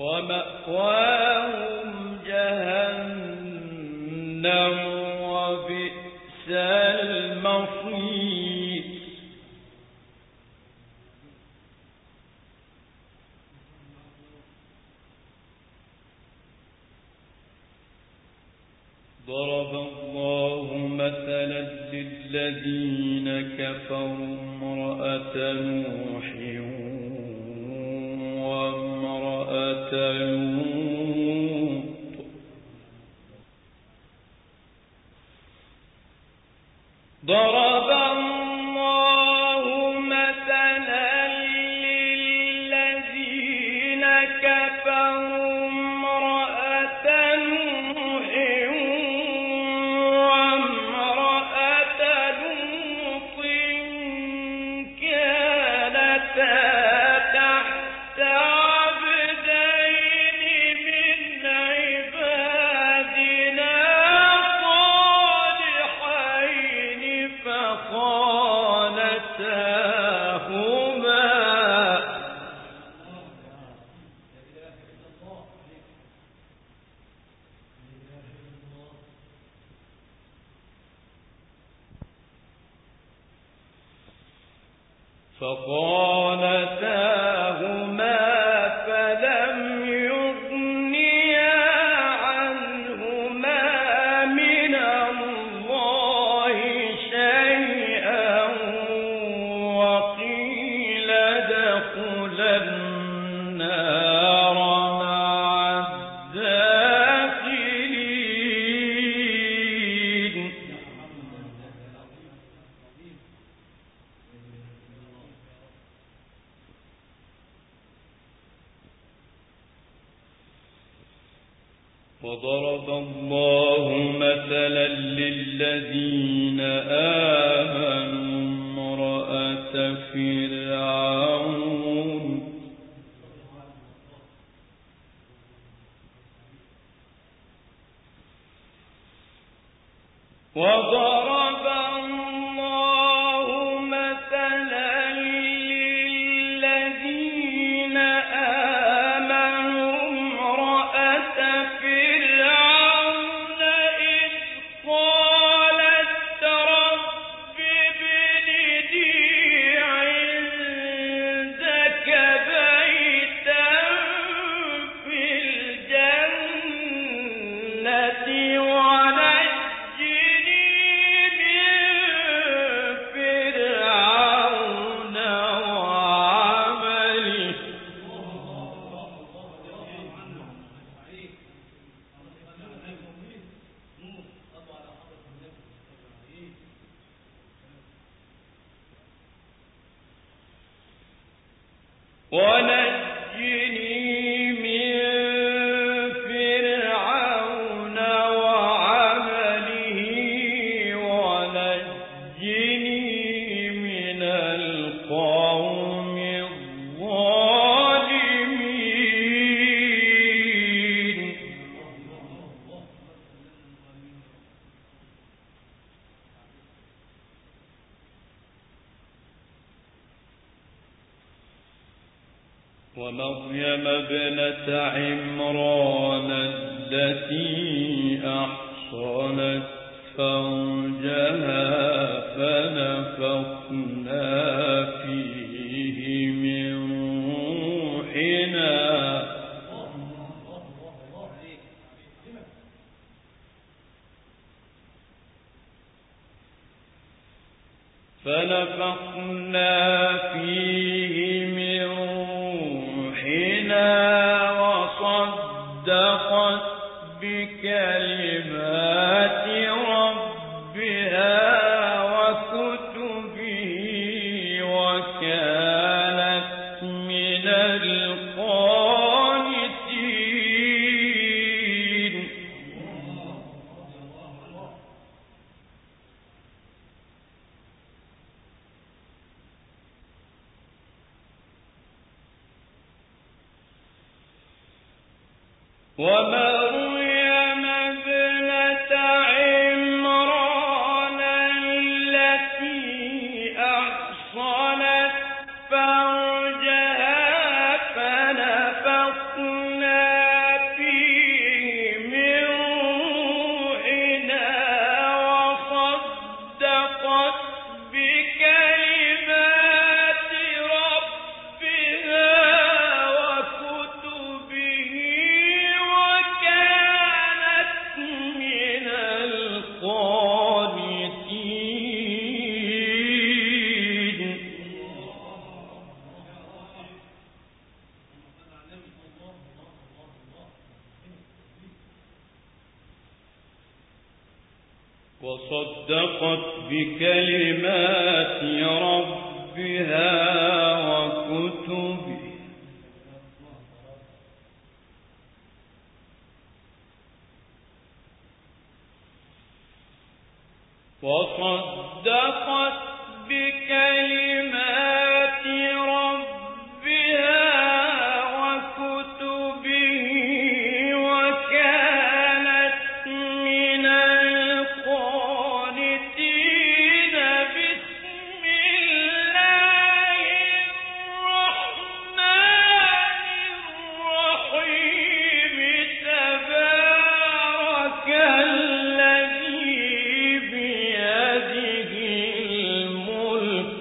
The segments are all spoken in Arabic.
ومأواهم جهنم وبئس المصير. ضرب الله مثلا للذين كفروا امرأة نوح وامرأة لوط ضرب الله مثلا للذين كفروا امرأة نوح وامرأة لوط كانتا تحت عبدين من عبادنا صالحين فخانتاهما فلم يغنيا عنهما من الله شيئا وقيل ادخلا النار مع الداخلين. وضرب الله مثلا للذين آمنوا امرأة فرعون وضرب الله مثلا للذين آمنوا امرأة فرعون إذ قالت رب ابن لي عندك بيتا في الجنة ونجني من فرعون وعمله. ونجني من فرعون وعمله ونجني من القوم الظالمين. ومريم ابنة عمران التي أحصنت فرجها فنفخنا فيه من روحنا وصدقت بكلمات ربها وكتبه وكانت من القانتين. ومريم ابنة عمران التي أحصنت فرجها فنفخنا وصدقت بكلمات ربها وكتبه وكانت من القانتين. بسم الله الرحمن الرحيم. تبارك الذي بيده الملك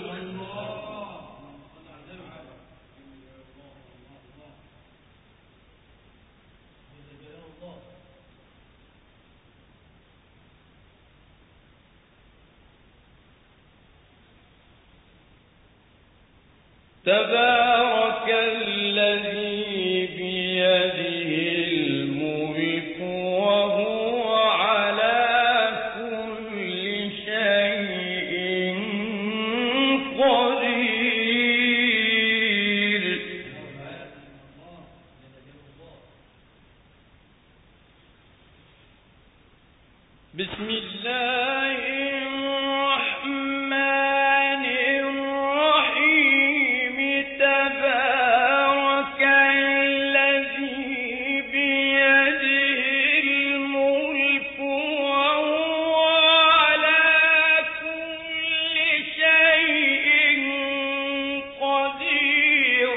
تبارك الذي بيده الملك وهو على كل شيء قدير. بسم الله الرحمن الرحيم. تبارك الذي بيده الملك وهو على كل شيء قدير.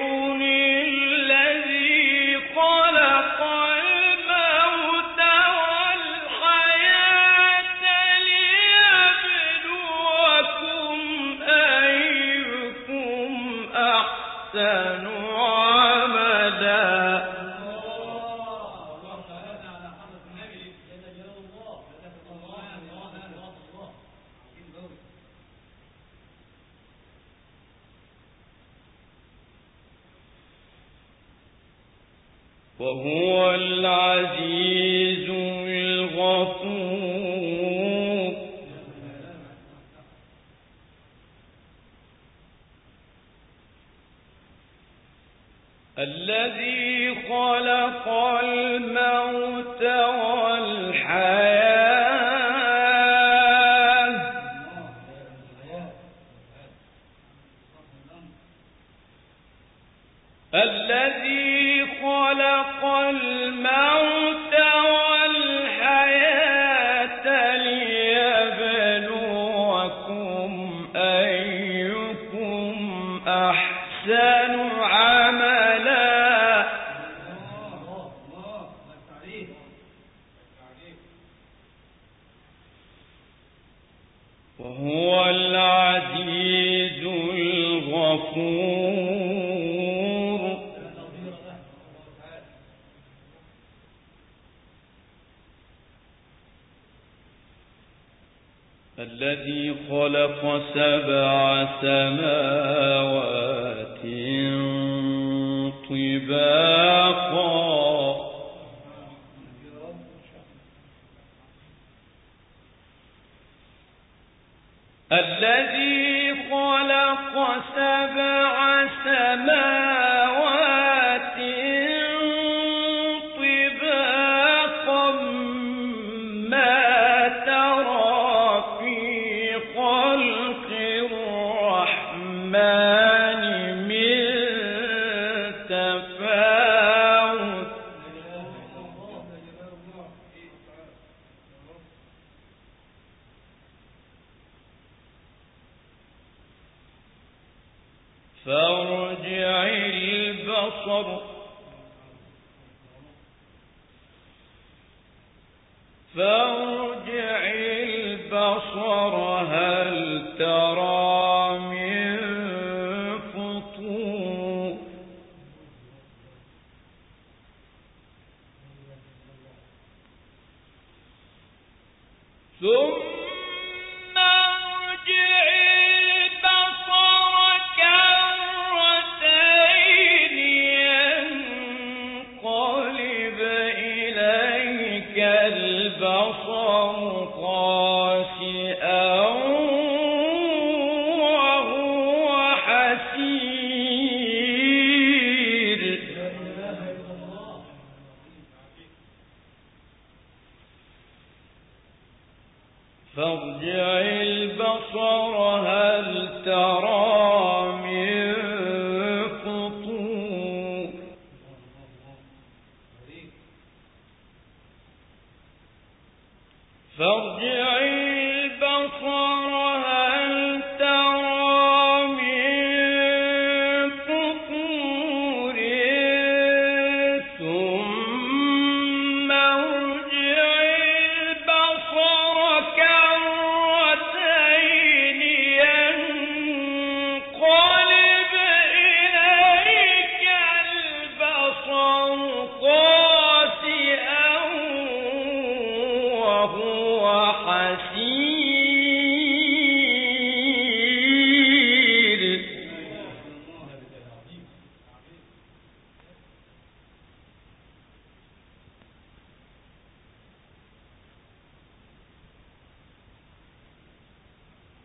الذي خلق الموت والحياة ليبلوكم أيكم أحسن عملا. وهو العزيز الغفور. الذي خلق الموت والحياة الذي خلق الموت والحياة ليبلوكم أيكم أحسن عملا. وهو العزيز الغفور. الذي خلق 7 سماوات طباقا الذي خلق 7 سماوات طباقا ما ترى في خلق الرحمن من تفاوت. فارجع البصر هل ترى